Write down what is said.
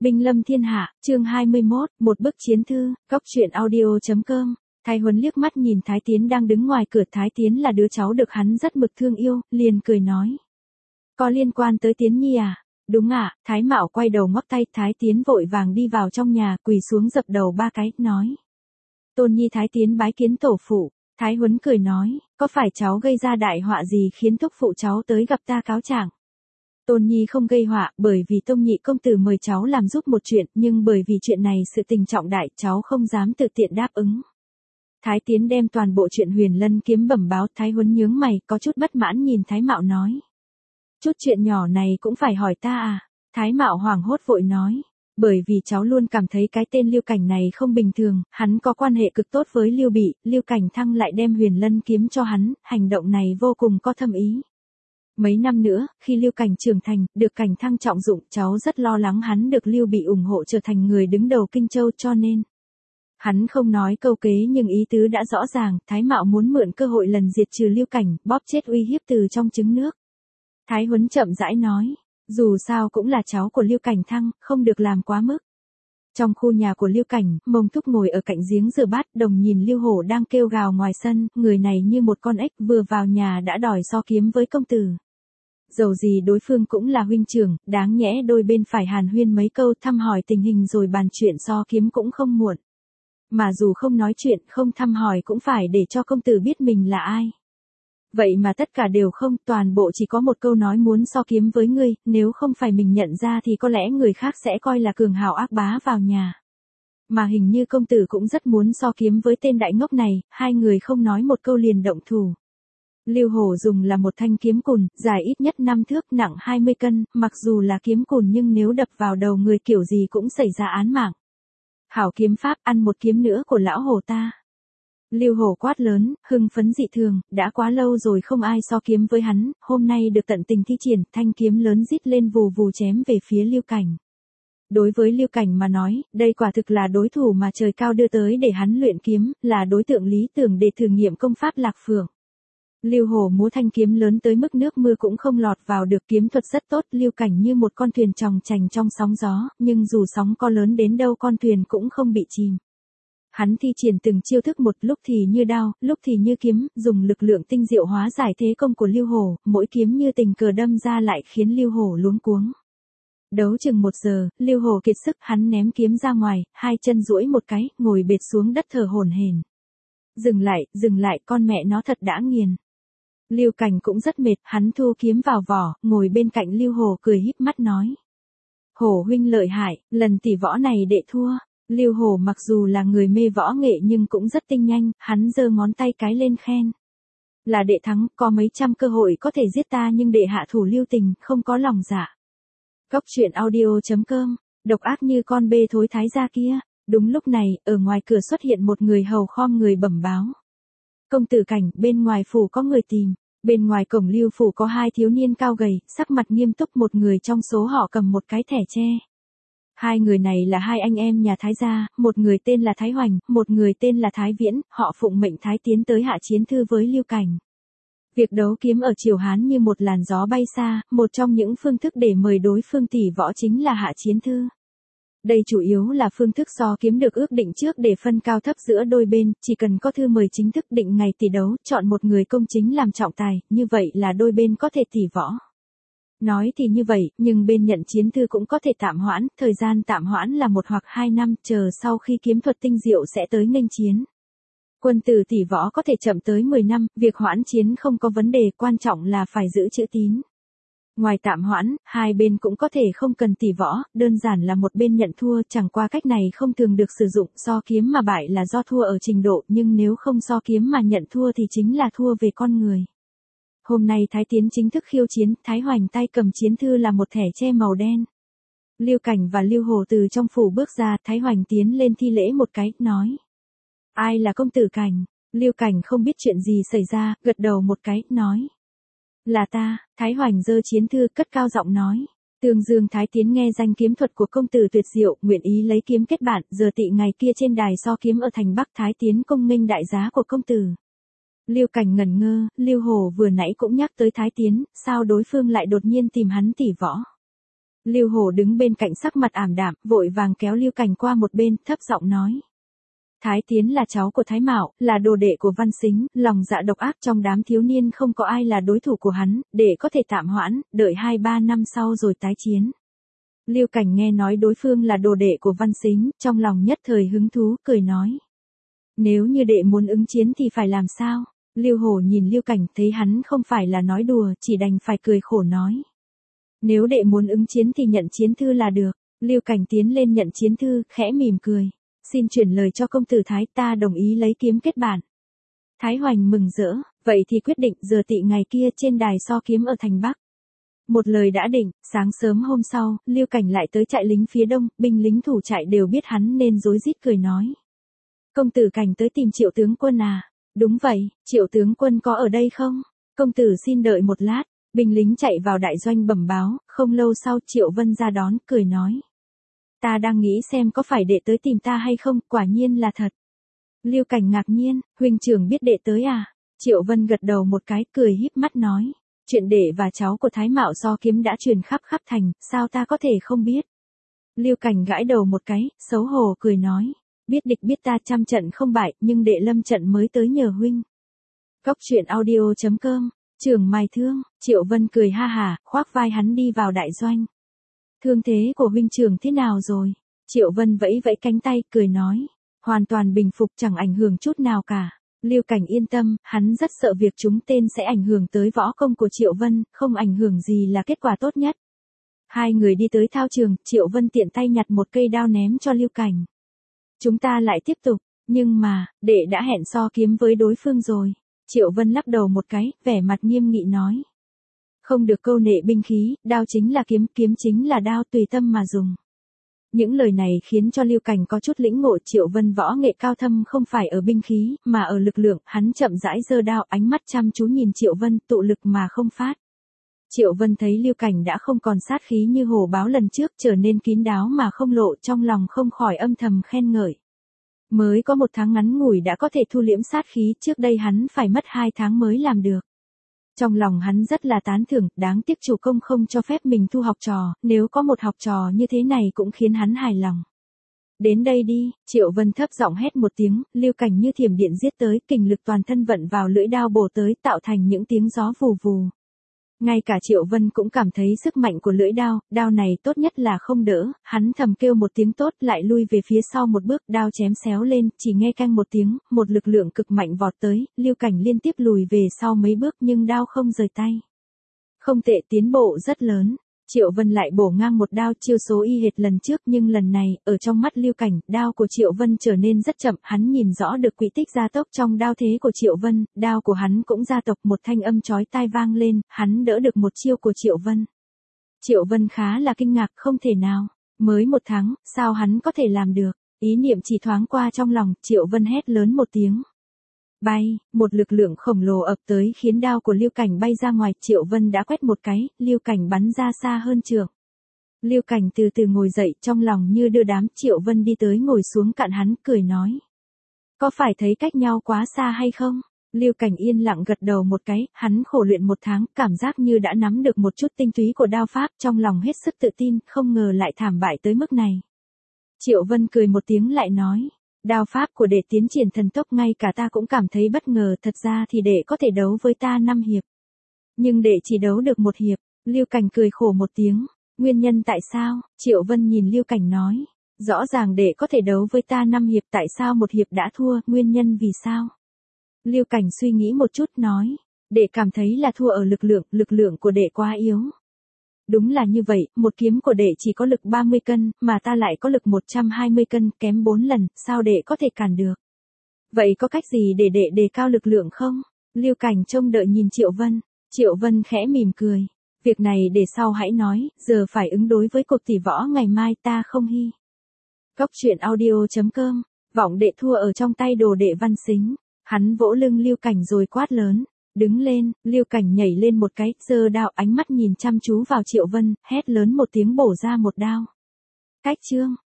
Binh lâm thiên hạ, chương 21, một bức chiến thư, góc truyện audio.com. Thái Huấn liếc mắt nhìn Thái Tiến đang đứng ngoài cửa. Thái Tiến là đứa cháu được hắn rất mực thương yêu, liền cười nói. Có liên quan tới Tiến Nhi à? Đúng ạ. Thái Mạo quay đầu ngoắc tay. Thái Tiến vội vàng đi vào trong nhà, quỳ xuống dập đầu 3 cái, nói. Tôn Nhi Thái Tiến bái kiến tổ phụ. Thái Huấn cười nói, có phải cháu gây ra đại họa gì khiến thúc phụ cháu tới gặp ta cáo trạng? Tôn Nhi không gây họa, bởi vì Tông Nhị công tử mời cháu làm giúp một chuyện, nhưng bởi vì chuyện này sự tình trọng đại, cháu không dám tự tiện đáp ứng. Thái Tiến đem toàn bộ chuyện Huyền Lân kiếm bẩm báo. Thái Huấn nhướng mày, có chút bất mãn nhìn Thái Mạo nói. Chút chuyện nhỏ này cũng phải hỏi ta à? Thái Mạo hoảng hốt vội nói. Bởi vì cháu luôn cảm thấy cái tên Lưu Cảnh này không bình thường, hắn có quan hệ cực tốt với Lưu Bị, Lưu Cảnh Thăng lại đem Huyền Lân kiếm cho hắn, hành động này vô cùng có thâm ý. Mấy năm nữa, khi Lưu Cảnh trưởng thành, được Cảnh Thăng trọng dụng, cháu rất lo lắng hắn được Lưu Bị ủng hộ trở thành người đứng đầu Kinh Châu, cho nên. Hắn không nói câu kế nhưng ý tứ đã rõ ràng. Thái Mạo muốn mượn cơ hội lần diệt trừ Lưu Cảnh, bóp chết uy hiếp từ trong trứng nước. Thái Huấn chậm rãi nói, dù sao cũng là cháu của Lưu Cảnh Thăng, không được làm quá mức. Trong khu nhà của Lưu Cảnh, Mông Thúc ngồi ở cạnh giếng rửa bát, đồng nhìn Lưu Hổ đang kêu gào ngoài sân, người này như một con ếch vừa vào nhà đã đòi so kiếm với công tử. Dầu gì đối phương cũng là huynh trưởng, đáng nhẽ đôi bên phải hàn huyên mấy câu thăm hỏi tình hình rồi bàn chuyện so kiếm cũng không muộn. Mà dù không nói chuyện, không thăm hỏi cũng phải để cho công tử biết mình là ai. Vậy mà tất cả đều không, toàn bộ chỉ có một câu nói muốn so kiếm với ngươi, nếu không phải mình nhận ra thì có lẽ người khác sẽ coi là cường hào ác bá vào nhà. Mà hình như công tử cũng rất muốn so kiếm với tên đại ngốc này, hai người không nói một câu liền động thủ. Lưu Hổ dùng là một thanh kiếm cùn, dài ít nhất 5 thước, nặng 20 cân, mặc dù là kiếm cùn nhưng nếu đập vào đầu người kiểu gì cũng xảy ra án mạng. Hảo kiếm pháp, ăn một kiếm nữa của lão hổ ta. Lưu Hổ quát lớn, hưng phấn dị thường, đã quá lâu rồi không ai so kiếm với hắn, hôm nay được tận tình thi triển, thanh kiếm lớn rít lên vù vù chém về phía Lưu Cảnh. Đối với Lưu Cảnh mà nói, đây quả thực là đối thủ mà trời cao đưa tới để hắn luyện kiếm, là đối tượng lý tưởng để thử nghiệm công pháp Lạc Phượng. Lưu Hổ múa thanh kiếm lớn tới mức nước mưa cũng không lọt vào được, kiếm thuật rất tốt. Lưu Cảnh như một con thuyền chòng chành trong sóng gió, nhưng dù sóng có lớn đến đâu con thuyền cũng không bị chìm. Hắn thi triển từng chiêu thức, một lúc thì như đao, lúc thì như kiếm, dùng lực lượng tinh diệu hóa giải thế công của Lưu Hổ, mỗi kiếm như tình cờ đâm ra lại khiến Lưu Hổ luống cuống. Đấu chừng 1 giờ, Lưu Hổ kiệt sức, hắn ném kiếm ra ngoài, hai chân duỗi một cái, ngồi bệt xuống đất thở hổn hển. Dừng lại, con mẹ nó thật đã nghiền. Lưu Cảnh cũng rất mệt, hắn thu kiếm vào vỏ, ngồi bên cạnh Lưu Hổ cười híp mắt nói. Hổ huynh lợi hại, lần tỷ võ này đệ thua. Lưu Hổ mặc dù là người mê võ nghệ nhưng cũng rất tinh nhanh, hắn giơ ngón tay cái lên khen. Là đệ thắng, có mấy trăm cơ hội có thể giết ta nhưng đệ hạ thủ lưu tình, không có lòng dạ. Góc truyện audio.com, độc ác như con bê thối thái gia kia. Đúng lúc này, ở ngoài cửa xuất hiện một người hầu khom người bẩm báo. Công tử Cảnh, bên ngoài phủ có người tìm. Bên ngoài cổng Lưu phủ có 2 thiếu niên cao gầy, sắc mặt nghiêm túc, một người trong số họ cầm một cái thẻ tre. 2 người này là 2 anh em nhà Thái gia, một người tên là Thái Hoành, một người tên là Thái Viễn, họ phụng mệnh Thái Tiến tới hạ chiến thư với Lưu Cảnh. Việc đấu kiếm ở triều Hán như một làn gió bay xa, một trong những phương thức để mời đối phương tỷ võ chính là hạ chiến thư. Đây chủ yếu là phương thức so kiếm được ước định trước để phân cao thấp giữa đôi bên, chỉ cần có thư mời chính thức định ngày tỷ đấu, chọn một người công chính làm trọng tài, như vậy là đôi bên có thể tỷ võ. Nói thì như vậy, nhưng bên nhận chiến thư cũng có thể tạm hoãn, thời gian tạm hoãn là 1 hoặc 2 năm, chờ sau khi kiếm thuật tinh diệu sẽ tới nghênh chiến. Quân tử tỷ võ có thể chậm tới 10 năm, việc hoãn chiến không có vấn đề, quan trọng là phải giữ chữ tín. Ngoài tạm hoãn, hai bên cũng có thể không cần tỷ võ, đơn giản là một bên nhận thua, chẳng qua cách này không thường được sử dụng, so kiếm mà bại là do thua ở trình độ, nhưng nếu không so kiếm mà nhận thua thì chính là thua về con người. Hôm nay Thái Tiến chính thức khiêu chiến, Thái Hoành tay cầm chiến thư là một thẻ tre màu đen. Lưu Cảnh và Lưu Hổ từ trong phủ bước ra, Thái Hoành tiến lên thi lễ một cái, nói. Ai là công tử Cảnh? Lưu Cảnh không biết chuyện gì xảy ra, gật đầu một cái, nói. Là ta. Thái Hoành giơ chiến thư, cất cao giọng nói. Tương Dương Thái Tiến nghe danh kiếm thuật của công tử tuyệt diệu, nguyện ý lấy kiếm kết bạn, giờ tị ngày kia trên đài so kiếm ở thành Bắc. Thái Tiến công nghênh đại giá của công tử. Lưu Cảnh ngẩn ngơ, Lưu Hổ vừa nãy cũng nhắc tới Thái Tiến, sao đối phương lại đột nhiên tìm hắn tỷ võ? Lưu Hổ đứng bên cạnh sắc mặt ảm đạm, vội vàng kéo Lưu Cảnh qua một bên, thấp giọng nói. Thái Tiến là cháu của Thái Mạo, là đồ đệ của Văn Sính, lòng dạ độc ác trong đám thiếu niên không có ai là đối thủ của hắn, để có thể tạm hoãn, đợi 2-3 năm sau rồi tái chiến. Lưu Cảnh nghe nói đối phương là đồ đệ của Văn Sính, trong lòng nhất thời hứng thú, cười nói. Nếu như đệ muốn ứng chiến thì phải làm sao? Lưu Hổ nhìn Lưu Cảnh thấy hắn không phải là nói đùa, chỉ đành phải cười khổ nói. Nếu đệ muốn ứng chiến thì nhận chiến thư là được. Lưu Cảnh tiến lên nhận chiến thư, khẽ mỉm cười. Xin chuyển lời cho công tử Thái, ta đồng ý lấy kiếm kết bạn. Thái Hoành mừng rỡ, vậy thì quyết định giờ tị ngày kia trên đài so kiếm ở thành Bắc. Một lời đã định, sáng sớm hôm sau, Lưu Cảnh lại tới trại lính phía đông, binh lính thủ trại đều biết hắn nên rối rít cười nói. Công tử Cảnh tới tìm Triệu tướng quân à? Đúng vậy, Triệu tướng quân có ở đây không? Công tử xin đợi một lát. Binh lính chạy vào đại doanh bẩm báo, không lâu sau Triệu Vân ra đón, cười nói. Ta đang nghĩ xem có phải đệ tới tìm ta hay không, quả nhiên là thật. Lưu Cảnh ngạc nhiên, huynh trưởng biết đệ tới à? Triệu Vân gật đầu một cái, cười híp mắt nói. Chuyện đệ và cháu của Thái Mạo so kiếm đã truyền khắp thành, sao ta có thể không biết? Lưu Cảnh gãi đầu một cái, xấu hổ cười nói. Biết địch biết ta trăm trận không bại, nhưng đệ lâm trận mới tới nhờ huynh. Cóc truyện audio.com, Trường Mài Thương, Triệu Vân cười ha hả, khoác vai hắn đi vào đại doanh. Thương thế của huynh trưởng thế nào rồi? Triệu Vân vẫy vẫy cánh tay, cười nói. Hoàn toàn bình phục, chẳng ảnh hưởng chút nào cả. Lưu Cảnh yên tâm, hắn rất sợ việc chúng tên sẽ ảnh hưởng tới võ công của Triệu Vân, không ảnh hưởng gì là kết quả tốt nhất. Hai người đi tới thao trường, Triệu Vân tiện tay nhặt một cây đao ném cho Lưu Cảnh. Chúng ta lại tiếp tục, nhưng mà, đệ đã hẹn so kiếm với đối phương rồi. Triệu Vân lắc đầu một cái, vẻ mặt nghiêm nghị nói. Không được câu nệ binh khí, đao chính là kiếm, kiếm chính là đao, tùy tâm mà dùng. Những lời này khiến cho Lưu Cảnh có chút lĩnh ngộ. Triệu Vân võ nghệ cao thâm không phải ở binh khí, mà ở lực lượng. Hắn chậm rãi giơ đao, ánh mắt chăm chú nhìn Triệu Vân, tụ lực mà không phát. Triệu Vân thấy Lưu Cảnh đã không còn sát khí như hổ báo lần trước, trở nên kín đáo mà không lộ, trong lòng không khỏi âm thầm khen ngợi. Mới có 1 tháng ngắn ngủi đã có thể thu liễm sát khí, trước đây hắn phải mất 2 tháng mới làm được. Trong lòng hắn rất là tán thưởng, đáng tiếc chủ công không cho phép mình thu học trò, nếu có một học trò như thế này cũng khiến hắn hài lòng. Đến đây đi, Triệu Vân thấp giọng hét một tiếng, Lưu Cảnh như thiểm điện giết tới, kình lực toàn thân vận vào lưỡi đao bổ tới, tạo thành những tiếng gió vù vù. Ngay cả Triệu Vân cũng cảm thấy sức mạnh của lưỡi đao, đao này tốt nhất là không đỡ, hắn thầm kêu một tiếng tốt, lại lui về phía sau một bước, đao chém xéo lên, chỉ nghe canh một tiếng, một lực lượng cực mạnh vọt tới, Lưu Cảnh liên tiếp lùi về sau mấy bước nhưng đao không rời tay. Không tệ, tiến bộ rất lớn. Triệu Vân lại bổ ngang một đao, chiêu số y hệt lần trước, nhưng lần này, ở trong mắt Lưu Cảnh, đao của Triệu Vân trở nên rất chậm, hắn nhìn rõ được quỹ tích gia tốc trong đao thế của Triệu Vân, đao của hắn cũng gia tốc, một thanh âm chói tai vang lên, hắn đỡ được một chiêu của Triệu Vân. Triệu Vân khá là kinh ngạc, không thể nào, mới 1 tháng, sao hắn có thể làm được, ý niệm chỉ thoáng qua trong lòng, Triệu Vân hét lớn một tiếng. Bay, một lực lượng khổng lồ ập tới khiến đao của Lưu Cảnh bay ra ngoài, Triệu Vân đã quét một cái, Lưu Cảnh bắn ra xa hơn trượng. Lưu Cảnh từ từ ngồi dậy, trong lòng như đưa đám, Triệu Vân đi tới ngồi xuống cạnh hắn, cười nói. Có phải thấy cách nhau quá xa hay không? Lưu Cảnh yên lặng gật đầu một cái, hắn khổ luyện 1 tháng, cảm giác như đã nắm được một chút tinh túy của đao pháp, trong lòng hết sức tự tin, không ngờ lại thảm bại tới mức này. Triệu Vân cười một tiếng lại nói. Đao pháp của đệ tiến triển thần tốc, ngay cả ta cũng cảm thấy bất ngờ, thật ra thì đệ có thể đấu với ta 5 hiệp. Nhưng đệ chỉ đấu được 1 hiệp, Lưu Cảnh cười khổ một tiếng, nguyên nhân tại sao? Triệu Vân nhìn Lưu Cảnh nói, rõ ràng đệ có thể đấu với ta 5 hiệp, tại sao 1 hiệp đã thua, nguyên nhân vì sao? Lưu Cảnh suy nghĩ một chút nói, đệ cảm thấy là thua ở lực lượng của đệ quá yếu. Đúng là như vậy, một kiếm của đệ chỉ có lực 30 cân, mà ta lại có lực 120 cân, kém 4 lần, sao đệ có thể cản được? Vậy có cách gì để đệ đề cao lực lượng không? Lưu Cảnh trông đợi nhìn Triệu Vân. Triệu Vân khẽ mỉm cười. Việc này để sau hãy nói, giờ phải ứng đối với cuộc tỷ võ ngày mai, ta không hy. Cóc truyện audio.com, vọng đệ thua ở trong tay đồ đệ Văn Sính. Hắn vỗ lưng Lưu Cảnh rồi quát lớn. Đứng lên, Lưu Cảnh nhảy lên một cái, giơ đao, ánh mắt nhìn chăm chú vào Triệu Vân, hét lớn một tiếng bổ ra một đao. Cách chương.